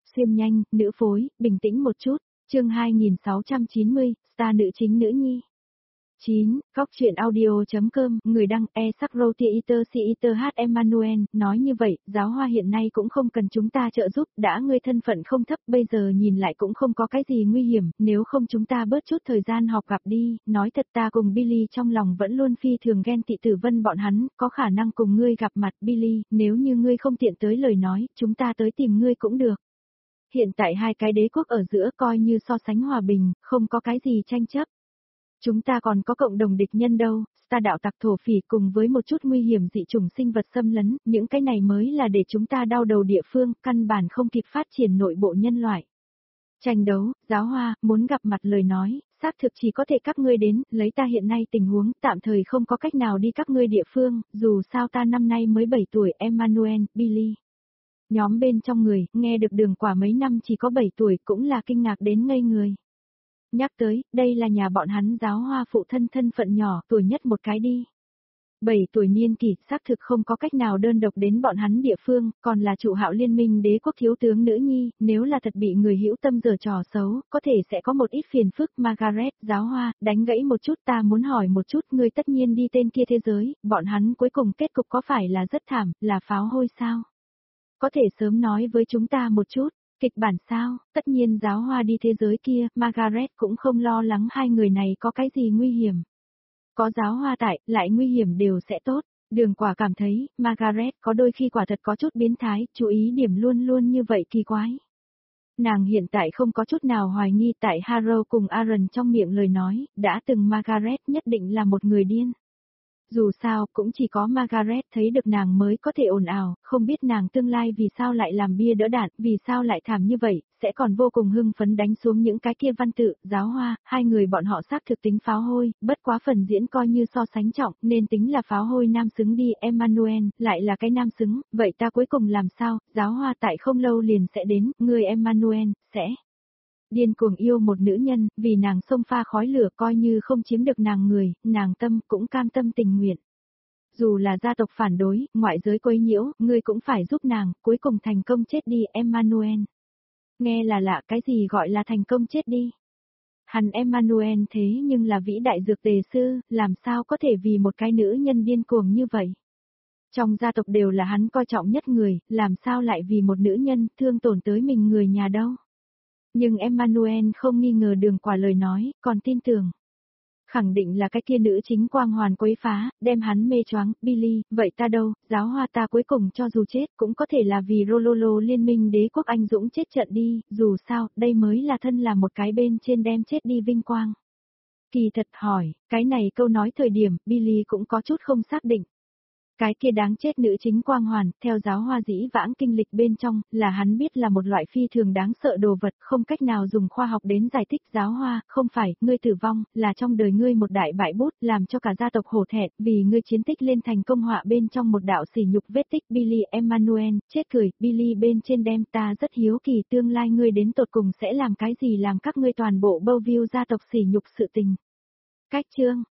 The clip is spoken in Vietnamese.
Xuyên nhanh, nữ phối, bình tĩnh một chút. Chương 2690, star nữ chính nữ nhi. 9. Góc truyện audio.com, người đăng Sakro Theater Theater H. Emmanuel, nói như vậy, giáo hoa hiện nay cũng không cần chúng ta trợ giúp, đã ngươi thân phận không thấp, bây giờ nhìn lại cũng không có cái gì nguy hiểm, nếu không chúng ta bớt chút thời gian họp gặp đi, nói thật ta cùng Billy trong lòng vẫn luôn phi thường ghen tị Tử Vân bọn hắn, có khả năng cùng ngươi gặp mặt Billy, nếu như ngươi không tiện tới lời nói, chúng ta tới tìm ngươi cũng được. Hiện tại hai cái đế quốc ở giữa coi như so sánh hòa bình, không có cái gì tranh chấp. Chúng ta còn có cộng đồng địch nhân đâu, ta đạo tặc thổ phỉ cùng với một chút nguy hiểm dị chủng sinh vật xâm lấn, những cái này mới là để chúng ta đau đầu địa phương, căn bản không kịp phát triển nội bộ nhân loại. Tranh đấu, giáo hoa, muốn gặp mặt lời nói, xác thực chỉ có thể các ngươi đến, lấy ta hiện nay tình huống, tạm thời không có cách nào đi các ngươi địa phương, dù sao ta năm nay mới 7 tuổi, Emmanuel, Billy. Nhóm bên trong người, nghe được Đường Quả mấy năm chỉ có 7 tuổi cũng là kinh ngạc đến ngây người. Nhắc tới, đây là nhà bọn hắn giáo hoa phụ thân thân phận nhỏ, tuổi nhất một cái đi. 7 tuổi niên kỷ, xác thực không có cách nào đơn độc đến bọn hắn địa phương, còn là trụ hạo liên minh đế quốc thiếu tướng nữ nhi, nếu là thật bị người hữu tâm giở trò xấu, có thể sẽ có một ít phiền phức. Margaret, giáo hoa, đánh gãy một chút, ta muốn hỏi một chút, ngươi tất nhiên đi tên kia thế giới, bọn hắn cuối cùng kết cục có phải là rất thảm, là pháo hôi sao? Có thể sớm nói với chúng ta một chút. Kịch bản sao, tất nhiên giáo hoa đi thế giới kia, Margaret cũng không lo lắng hai người này có cái gì nguy hiểm. Có giáo hoa tại, lại nguy hiểm đều sẽ tốt. Đường Quả cảm thấy, Margaret có đôi khi quả thật có chút biến thái, chú ý điểm luôn luôn như vậy kỳ quái. Nàng hiện tại không có chút nào hoài nghi tại Harrow cùng Aaron trong miệng lời nói, đã từng Margaret nhất định là một người điên. Dù sao, cũng chỉ có Margaret thấy được nàng mới có thể ồn ào, không biết nàng tương lai vì sao lại làm bia đỡ đạn, vì sao lại thảm như vậy, sẽ còn vô cùng hưng phấn đánh xuống những cái kia văn tự, giáo hoa, hai người bọn họ xác thực tính pháo hôi, bất quá phần diễn coi như so sánh trọng, nên tính là pháo hôi nam xứng đi. Emmanuel, lại là cái nam xứng, vậy ta cuối cùng làm sao, giáo hoa tại không lâu liền sẽ đến, người Emmanuel, sẽ điên cuồng yêu một nữ nhân, vì nàng xông pha khói lửa coi như không chiếm được nàng người, nàng tâm cũng cam tâm tình nguyện. Dù là gia tộc phản đối, ngoại giới quấy nhiễu, ngươi cũng phải giúp nàng, cuối cùng thành công chết đi. Emmanuel. Nghe là lạ, cái gì gọi là thành công chết đi? Hắn Emmanuel thế nhưng là vĩ đại dược tề sư, làm sao có thể vì một cái nữ nhân điên cuồng như vậy? Trong gia tộc đều là hắn coi trọng nhất người, làm sao lại vì một nữ nhân thương tổn tới mình người nhà đâu? Nhưng Emmanuel không nghi ngờ Đường Quả lời nói, còn tin tưởng. Khẳng định là cái kia nữ chính quang hoàn quấy phá, đem hắn mê choáng. Billy, vậy ta đâu, giáo hoa ta cuối cùng cho dù chết cũng có thể là vì Rololo liên minh đế quốc anh dũng chết trận đi, dù sao, đây mới là thân là một cái bên trên đem chết đi vinh quang. Kỳ thật hỏi, cái này câu nói thời điểm, Billy cũng có chút không xác định. Cái kia đáng chết nữ chính quang hoàn, theo giáo hoa dĩ vãng kinh lịch bên trong, là hắn biết là một loại phi thường đáng sợ đồ vật, không cách nào dùng khoa học đến giải thích. Giáo hoa, không phải, ngươi tử vong, là trong đời ngươi một đại bại bút, làm cho cả gia tộc hổ thẹn, vì ngươi chiến tích lên thành công họa bên trong một đạo sỉ nhục vết tích. Billy Emmanuel, chết cười, Billy bên trên đem ta rất hiếu kỳ tương lai ngươi đến tột cùng sẽ làm cái gì làm các ngươi toàn bộ Bellevue gia tộc sỉ nhục sự tình. Cách chương.